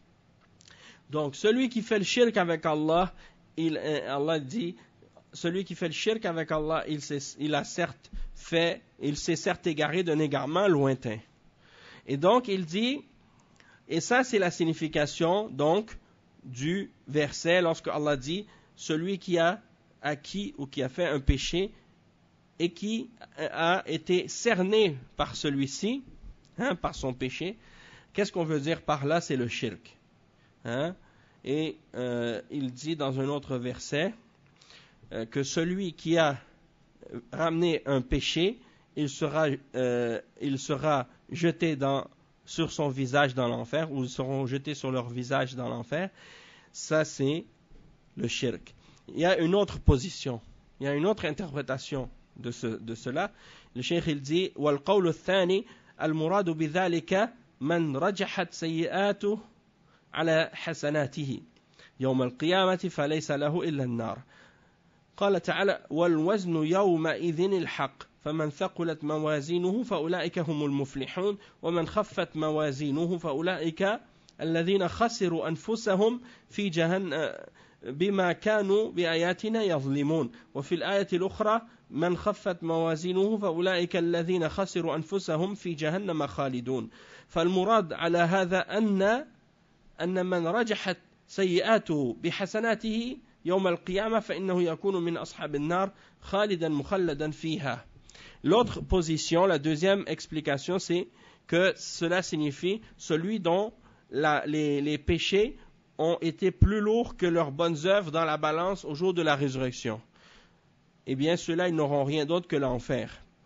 Donc, celui qui fait le shirk avec Allah, il, Allah dit, celui qui fait le shirk avec Allah, il, il a certes fait, il s'est certes égaré d'un égarement lointain. Et donc, il dit, et ça c'est la signification, donc, du verset, lorsque Allah dit, celui qui a acquis ou qui a fait un péché, et qui a été cerné par celui-ci, hein, par son péché, qu'est-ce qu'on veut dire par là? C'est le shirk. Hein? Et euh, il dit dans un autre verset euh, que celui qui a ramené un péché, il sera, euh, il sera jeté dans, sur son visage dans l'enfer, ou ils seront jetés sur leur visage dans l'enfer. Ça, c'est le shirk. Il y a une autre position, il y a une autre interprétation de, ce, de cela. Le cheikh il dit والقول الثاني المراد بذلك من رجحت سيئاته على حسناته يوم القيامة فليس له إلا النار. قال تعالى والوزن يومئذ الحق فمن ثقلت موازينه فأولئك هم المفلحون ومن خفت موازينه فأولئك الذين خسروا أنفسهم في جهنم بما كانوا بآياتنا يظلمون. وفي الآية الأخرى من خفت موازينه فأولئك الذين خسروا أنفسهم في جهنم خالدون. فالمراد على هذا أن أن من رجحت سيئاته بحسناته يوم القيامة فإنه يكون من أصحاب النار خالدا مخلدا فيها. L'autre position, la deuxième explication, c'est que cela signifie celui dont la, les, les péchés ont été plus lourds que leurs bonnes œuvres dans la balance au jour de la résurrection. Eh bien, ceux-là, ils n'auront rien d'autre que l'enfer.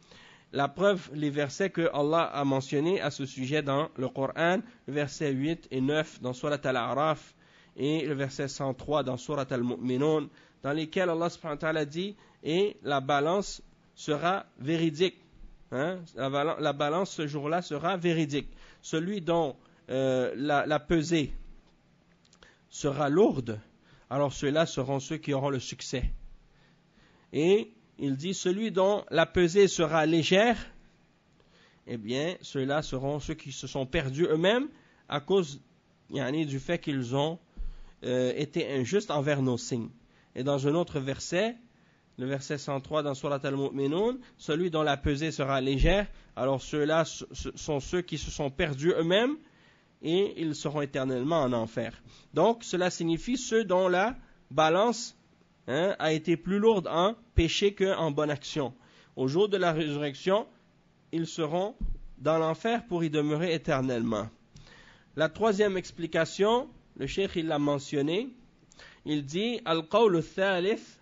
la preuve, les versets que Allah a mentionnés à ce sujet dans le Coran, le verset huit et neuf dans Surat Al-A'raf et le verset cent trois dans Surat Al-Mu'minun, dans lesquels Allah subhanahu wa ta'ala dit « Et la balance sera véridique. Hein? La, balance, la balance ce jour-là sera véridique. Celui dont euh, la, la pesée sera lourde, alors ceux-là seront ceux qui auront le succès. » Et il dit, celui dont la pesée sera légère, eh bien, ceux-là seront ceux qui se sont perdus eux-mêmes à cause yani, du fait qu'ils ont euh, été injustes envers nos signes. Et dans un autre verset, le verset cent trois dans Surat Al-Mu'minun, celui dont la pesée sera légère, alors ceux-là sont ceux qui se sont perdus eux-mêmes et ils seront éternellement en enfer. Donc, cela signifie ceux dont la balance Hein, a été plus lourde en péché qu'en bonne action. Au jour de la résurrection, ils seront dans l'enfer pour y demeurer éternellement. La troisième explication, le cheikh il l'a mentionné, il dit Al-Qawl al-Thalith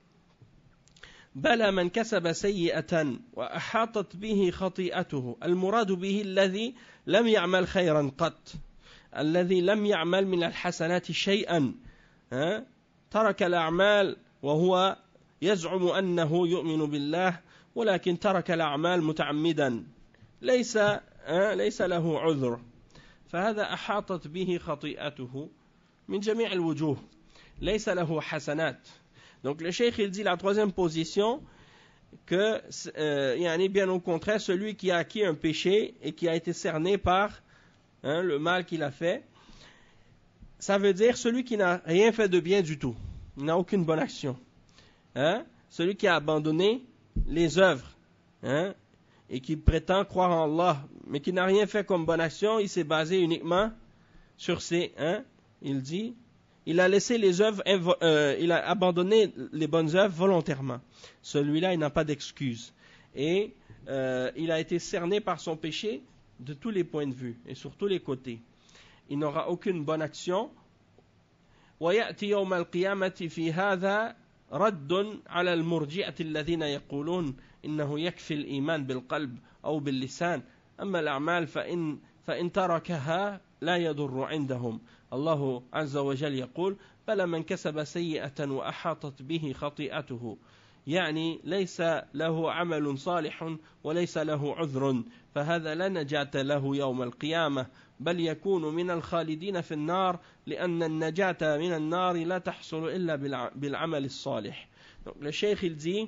بلى من كسب سيئة وأحاطت به خطيئته المراد به الذي لم يعمل خيرا قط الذي لم يعمل من الحسنات شيئا hein, ترك الأعمال وهو يزعم أنه يؤمن بالله ولكن ترك الأعمال متعمدا ليس ليس له عذر فهذا أحاطت به خطيئته من جميع الوجوه ليس له حسنات. Donc le cheikh il dit la troisième position que euh, yani bien au contraire celui qui a acquis un péché et qui a été cerné par hein, le mal qu'il a fait, ça veut dire celui qui n'a rien fait de bien du tout, il n'a aucune bonne action. Hein? Celui qui a abandonné les œuvres hein? et qui prétend croire en Allah, mais qui n'a rien fait comme bonne action, il s'est basé uniquement sur ses... Hein? Il dit, il a laissé les œuvres, euh, il a abandonné les bonnes œuvres volontairement. Celui-là, il n'a pas d'excuse. Et euh, il a été cerné par son péché de tous les points de vue et sur tous les côtés. Il n'aura aucune bonne action. ويأتي يوم القيامة في هذا رد على المرجئة الذين يقولون إنه يكفي الإيمان بالقلب أو باللسان أما الأعمال فإن فإن تركها لا يضر عندهم. الله عز وجل يقول بلى من كسب سيئة وأحاطت به خطيئته يعني ليس له عمل صالح وليس له عذر فهذا لا نجاة له يوم القيامة بل يكون من الخالدين في النار لأن النجاة من النار لا تحصل إلا بالعمل الصالح. Donc le cheikh il dit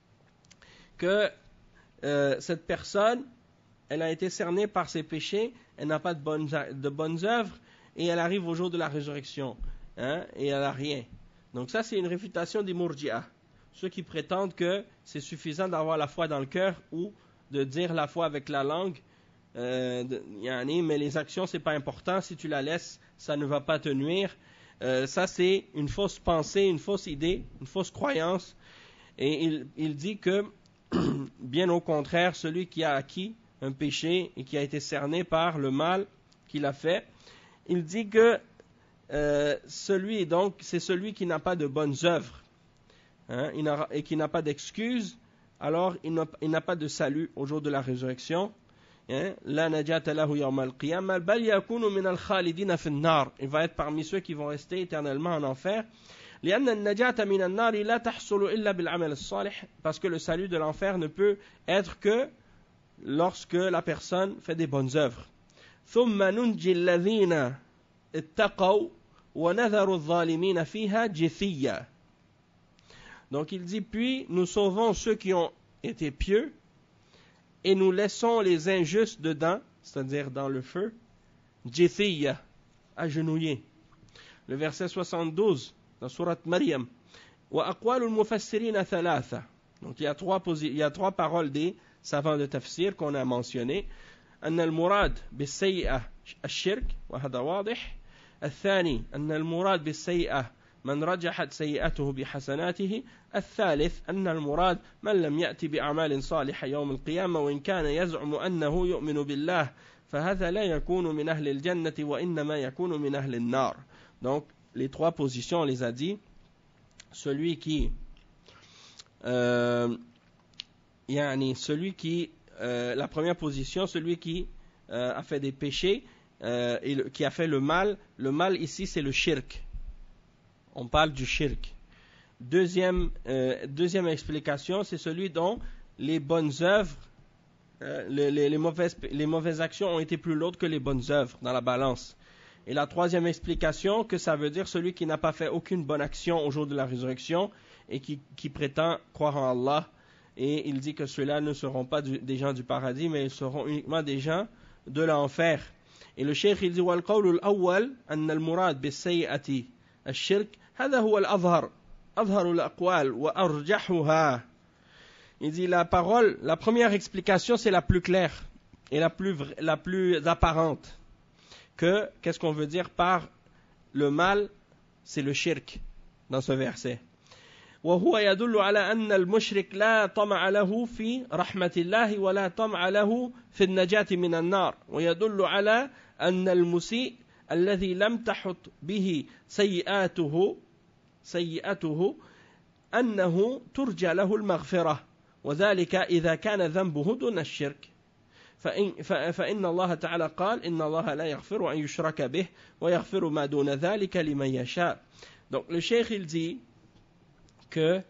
que euh, cette personne elle a été cernée par ses péchés, elle n'a pas de bonnes, de bonnes œuvres et elle arrive au jour de la résurrection hein, et elle n'a rien. Donc ça c'est une réfutation des Murji'ah, ceux qui prétendent que c'est suffisant d'avoir la foi dans le cœur ou de dire la foi avec la langue, euh, de, yani, mais les actions c'est pas important, si tu la laisses ça ne va pas te nuire. Euh, ça c'est une fausse pensée, une fausse idée, une fausse croyance. Et il, il dit que bien au contraire, celui qui a acquis un péché et qui a été cerné par le mal qu'il a fait, il dit que euh, celui donc c'est celui qui n'a pas de bonnes œuvres hein, il n'a, et qui n'a pas d'excuses, alors il n'a, il n'a pas de salut au jour de la résurrection. La najata lahu yawm al-qiyamah bal yakunu min al-khalidin fi an-nar, il va être parmi ceux qui vont rester éternellement en enfer. لأن النجاة من النار لا تحصل إلا بالعمل الصالح, parce que le salut de l'enfer ne peut être que lorsque la personne fait des bonnes œuvres. ثم ننجي الذين اتقوا ونذر الظالمين فيها جثيا. Donc il dit, puis nous sauvons ceux qui ont été pieux et nous laissons les injustes dedans, c'est-à-dire dans le feu, jithiya, agenouillés. Le verset soixante-douze dans Surat Maryam. Wa aqwalul mufassirin thalatha. Donc il y a trois posi- il y a trois paroles des savants de tafsir qu'on a mentionnées. أن المراد بالسيئة الشرك وهذا واضح. الثاني أن المراد بالسيئة من رجحت سيئته بحسناته. الثالث أن المراد من لم يأتي بأعمال صالحة يوم القيامة وإن كان يزعم أنه يؤمن بالله فهذا لا يكون من أهل الجنة وإنما يكون من أهل النار. Donc les trois positions on les a dit. Celui qui euh, yani celui qui euh, la première position, celui qui euh, a fait des péchés euh, et le, qui a fait le mal. Le mal ici, c'est le shirk. On parle du shirk. Deuxième, euh, deuxième explication, c'est celui dont les bonnes œuvres, euh, les, les, les, mauvaises, les mauvaises actions ont été plus lourdes que les bonnes œuvres dans la balance. Et la troisième explication, que ça veut dire celui qui n'a pas fait aucune bonne action au jour de la résurrection et qui, qui prétend croire en Allah. Et il dit que ceux-là ne seront pas du, des gens du paradis, mais ils seront uniquement des gens de l'enfer. Et le cheikh il dit وَالْقَوْلُ الْأَوَّلِ أَنَّ الْمُرَادْ بِالسَّيِّئَةِ الشِّرْكِ هذا هو الأظهر أظهر الأقوال وأرجحها. Il dit la parole, la première explication c'est la plus claire et la plus, la plus apparente. Que, qu'est-ce qu'on veut dire par le mal, c'est le shirk dans ce verset. وهو يدل على أن المشرك لا طمع له في رحمة الله ولا طمع له في النجاة من النار ويدل على أن المسيء الذي لم تحط به سيئاته سيئته أنه ترجى له المغفرة وذلك إذا كان ذنبه دون الشرك فإن, فإن الله تعالى قال إن الله لا يغفر أن يشرك به ويغفر ما دون ذلك لمن يشاء. Donc le cheikh il dit que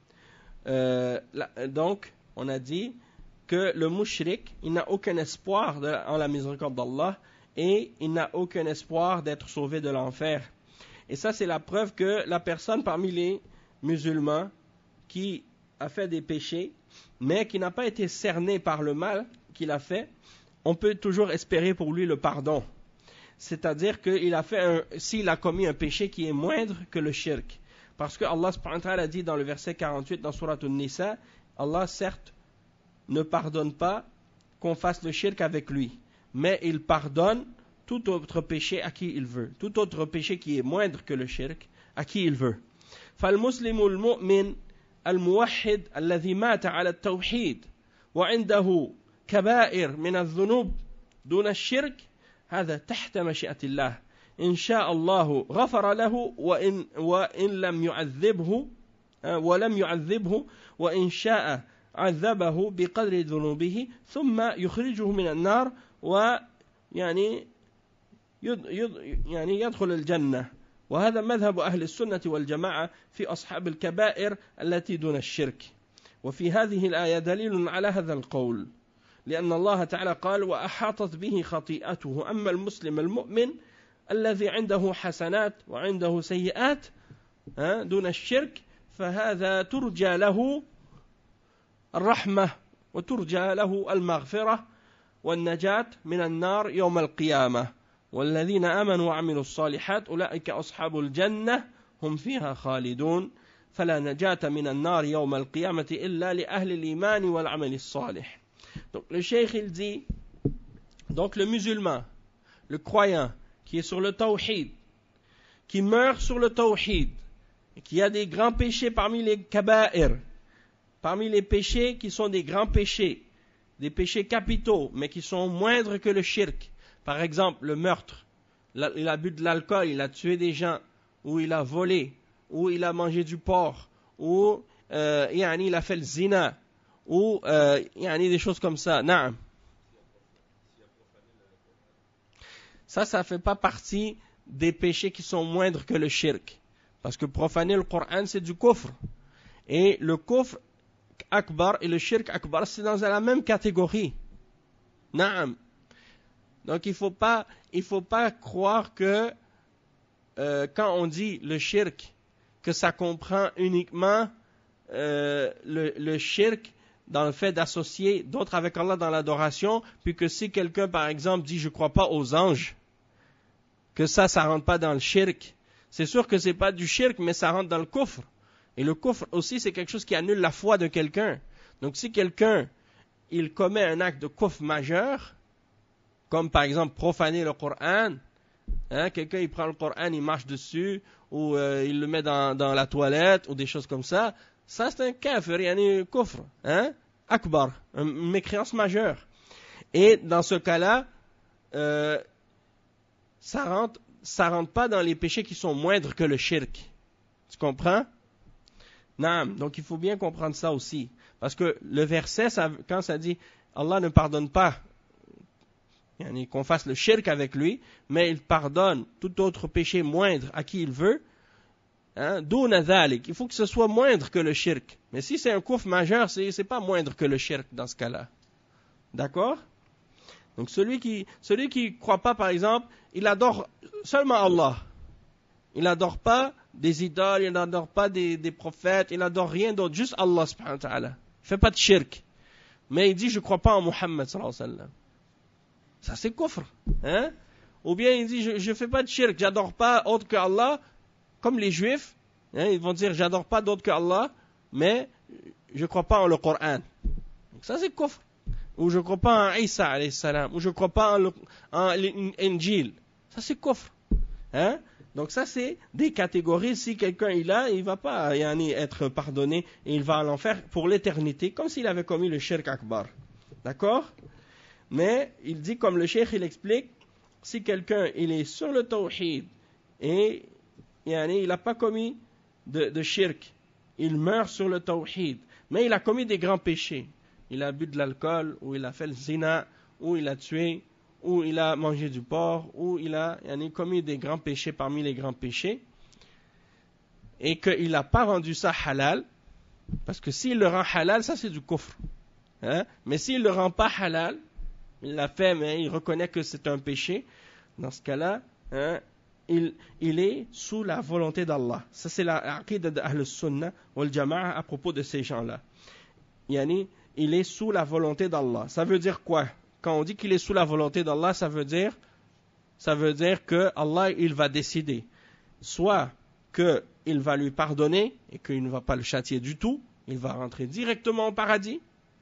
euh, la, donc on a dit que le mushrik il n'a aucun espoir de, en la miséricorde d'Allah et il n'a aucun espoir d'être sauvé de l'enfer. Et ça c'est la preuve que la personne parmi les musulmans qui a fait des péchés mais qui n'a pas été cerné par le mal qu'il a fait, on peut toujours espérer pour lui le pardon. C'est-à-dire qu'il a fait un, s'il a commis un péché qui est moindre que le shirk. Parce que Allah subhanahu wa ta'ala a dit dans le verset quarante-huit dans Surat An-Nisa, Allah certes ne pardonne pas qu'on fasse le shirk avec lui, mais il pardonne tout autre péché à qui il veut, tout autre péché qui est moindre que le shirk à qui il veut. فالمسلم المؤمن الموحد الذي مات على التوحيد وعنده كبائر من الذنوب دون الشرك هذا تحت مشيئة الله إن شاء الله غفر له وإن, وإن لم يعذبه ولم يعذبه وإن شاء عذبه بقدر ذنوبه ثم يخرجه من النار ويعني يعني يدخل الجنة. وهذا مذهب أهل السنة والجماعة في أصحاب الكبائر التي دون الشرك. وفي هذه الآية دليل على هذا القول لأن الله تعالى قال وأحاطت به خطيئته. أما المسلم المؤمن الذي عنده حسنات وعنده سيئات دون الشرك فهذا ترجى له الرحمة وترجى له المغفرة والنجاة من النار يوم القيامة والذين آمنوا وعملوا الصالحات أولئك أصحاب الجنة هم فيها خالدون فلا نجاة من النار يوم القيامة إلا لأهل الإيمان والعمل الصالح. Donc le cheikh il dit, donc le musulman, le croyant qui est sur le tawhid, qui meurt sur le tawhid, qui a des grands péchés parmi les kaba'ir, parmi les péchés qui sont des grands péchés, des péchés capitaux, mais qui sont moindres que le shirk. Par exemple, le meurtre, il a bu de l'alcool, il a tué des gens, ou il a volé, ou il a mangé du porc, ou euh, yani, il a fait le zina, ou euh, yani, des choses comme ça. Naam. Ça, ça ne fait pas partie des péchés qui sont moindres que le shirk. Parce que profaner le Coran, c'est du kufr. Et le kufr akbar et le shirk akbar, c'est dans la même catégorie. Naam. Donc, il ne faut pas, il faut pas croire que euh, quand on dit le shirk, que ça comprend uniquement euh, le, le shirk dans le fait d'associer d'autres avec Allah dans l'adoration, puis que si quelqu'un, par exemple, dit « je ne crois pas aux anges », que ça, ça ne rentre pas dans le shirk. C'est sûr que ce n'est pas du shirk, mais ça rentre dans le kufr. Et le kufr aussi, c'est quelque chose qui annule la foi de quelqu'un. Donc, si quelqu'un, il commet un acte de kufr majeur, comme par exemple profaner le Coran, hein, quelqu'un il prend le Coran, il marche dessus, ou euh, il le met dans, dans la toilette, ou des choses comme ça, ça c'est un kafir, yani kufr, hein, akbar, une mécréance majeure. Et dans ce cas-là, euh, ça rentre, ça rentre pas dans les péchés qui sont moindres que le shirk. Tu comprends? Non, donc il faut bien comprendre ça aussi. Parce que le verset, ça, quand ça dit Allah ne pardonne pas yani, qu'on fasse le shirk avec lui, mais il pardonne tout autre péché moindre à qui il veut. Hein, duna dhalik, il faut que ce soit moindre que le shirk. Mais si c'est un kufr majeur, c'est, c'est pas moindre que le shirk dans ce cas-là. D'accord? Donc celui qui celui qui croit pas, par exemple, il adore seulement Allah. Il n'adore pas des idoles, il n'adore pas des, des prophètes, il n'adore rien d'autre, juste Allah subhanahu wa ta'ala. Il fait pas de shirk. Mais il dit, je crois pas en Muhammad sallallahu alayhi wa sallam. Ça c'est kufr. Hein? Ou bien il dit, je ne fais pas de shirk, j'adore pas autre que Allah, comme les juifs. Hein, ils vont dire, j'adore pas d'autre que Allah, mais je crois pas en le Coran. Donc ça c'est kufr. Ou je crois pas en Isa alayhi salam. Ou je crois pas en, en l'Injil. Ça c'est kufr. Hein? Donc ça c'est des catégories. Si quelqu'un il a, il va pas yani, être pardonné et il va à l'enfer pour l'éternité, comme s'il avait commis le shirk akbar. D'accord? Mais il dit, comme le cheikh il explique, si quelqu'un il est sur le tawhid et yani, il n'a pas commis de, de shirk, il meurt sur le tawhid, mais il a commis des grands péchés. Il a bu de l'alcool, ou il a fait le zina, ou il a tué, ou il a mangé du porc, ou il a yani, commis des grands péchés parmi les grands péchés, et qu'il n'a pas rendu ça halal, parce que s'il le rend halal, ça c'est du kufr. Hein? Mais s'il ne le rend pas halal, il l'a fait, mais il reconnaît que c'est un péché, dans ce cas-là, hein, il, il est sous la volonté d'Allah. Ça c'est la aqida d'Ahl Sunnah wal Jama'a à propos de ces gens-là. Yani, il est sous la volonté d'Allah. Ça veut dire quoi? Quand on dit qu'il est sous la volonté d'Allah, ça veut dire, ça veut dire que Allah, il va décider. Soit qu'il va lui pardonner et qu'il ne va pas le châtier du tout, il va rentrer directement au paradis.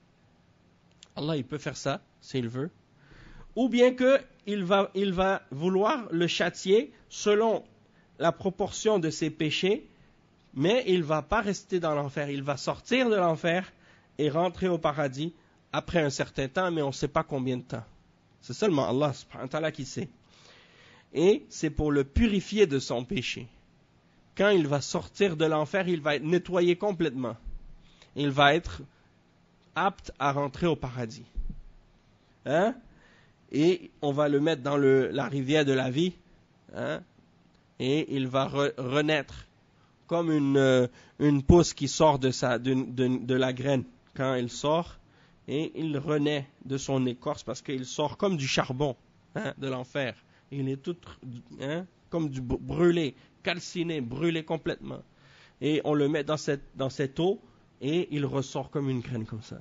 Allah, il peut faire ça, s'il veut. Ou bien qu'il va, il va vouloir le châtier selon la proportion de ses péchés, mais il ne va pas rester dans l'enfer. Il va sortir de l'enfer et rentrer au paradis après un certain temps, mais on ne sait pas combien de temps. C'est seulement Allah subhanahu wa ta'ala qui sait. Et c'est pour le purifier de son péché. Quand il va sortir de l'enfer, il va être nettoyé complètement. Il va être apte à rentrer au paradis. Hein? Et on va le mettre dans le, la rivière de la vie. Hein? Et il va re, renaître comme une, une pousse qui sort de, sa, de, de, de la graine. Quand il sort, et il renaît de son écorce parce qu'il sort comme du charbon, hein, de l'enfer. Il est tout hein, comme du brûlé, calciné, brûlé complètement. Et on le met dans cette, dans cette eau et il ressort comme une graine comme ça.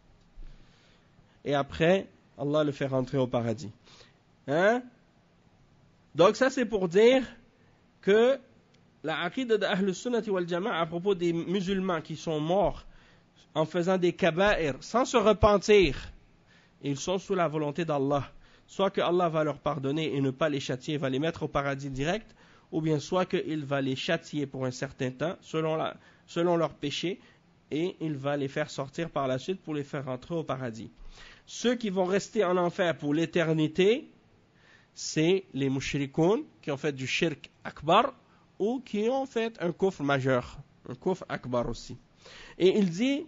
Et après, Allah le fait rentrer au paradis. Hein? Donc ça c'est pour dire que la aqida d'Ahl Sunnati wal Jama'a à propos des musulmans qui sont morts en faisant des kaba'ir, sans se repentir, ils sont sous la volonté d'Allah. Soit que Allah va leur pardonner et ne pas les châtier, va les mettre au paradis direct, ou bien soit qu'il va les châtier pour un certain temps, selon, la, selon leur péché, et il va les faire sortir par la suite pour les faire rentrer au paradis. Ceux qui vont rester en enfer pour l'éternité, c'est les mushrikoun qui ont fait du shirk akbar, ou qui ont fait un kufr majeur, un kufr akbar aussi. Et il dit,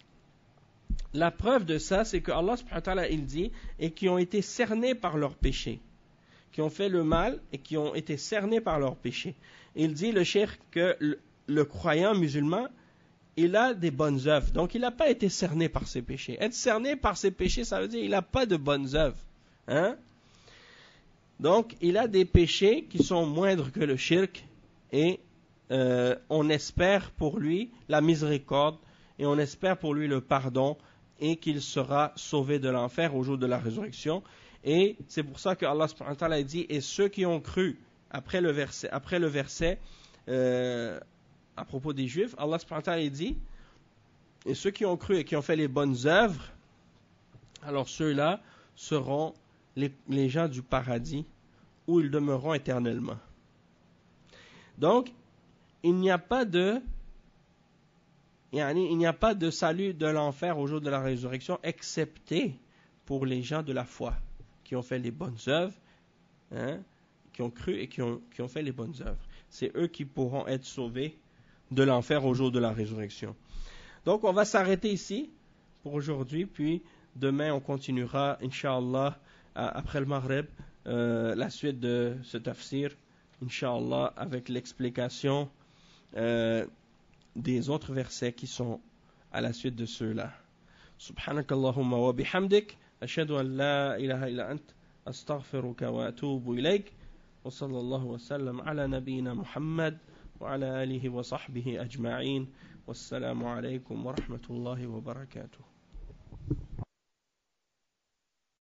la preuve de ça, c'est que Allah subhanahu wa ta'ala, il dit, et qui ont été cernés par leurs péchés, qui ont fait le mal et qui ont été cernés par leurs péchés. Il dit, le cheikh, que le, le croyant musulman, il a des bonnes œuvres, donc il n'a pas été cerné par ses péchés. Être cerné par ses péchés, ça veut dire qu'il n'a pas de bonnes œuvres. Hein? Donc, il a des péchés qui sont moindres que le shirk, et euh, on espère pour lui la miséricorde, et on espère pour lui le pardon, et qu'il sera sauvé de l'enfer au jour de la résurrection. Et c'est pour ça que Allah subhanahu wa ta'ala dit, et ceux qui ont cru, après le verset, après le verset euh, à propos des Juifs, Allah subhanahu wa ta'ala dit, et ceux qui ont cru et qui ont fait les bonnes œuvres, alors ceux-là seront les, les gens du paradis, où ils demeureront éternellement. Donc, il n'y a pas de il n'y a pas de salut de l'enfer au jour de la résurrection, excepté pour les gens de la foi, qui ont fait les bonnes œuvres, hein, qui ont cru et qui ont, qui ont fait les bonnes œuvres. C'est eux qui pourront être sauvés de l'enfer au jour de la résurrection. Donc on va s'arrêter ici pour aujourd'hui, puis Demain, on continuera, Inch'Allah, après le Maghreb, euh, la suite de ce tafsir, Inch'Allah, avec l'explication euh, des autres versets qui sont à la suite de ceux-là. Subhanakallahumma wa bihamdik, ashhadu an la ilaha illa ant, astaghfiruka wa atubu ilayk, wa sallallahu wa sallam ala nabiyyina Muhammad wa ala alihi wa sahbihi ajma'in, wassalamu alaykum wa rahmatullahi wa barakatuh.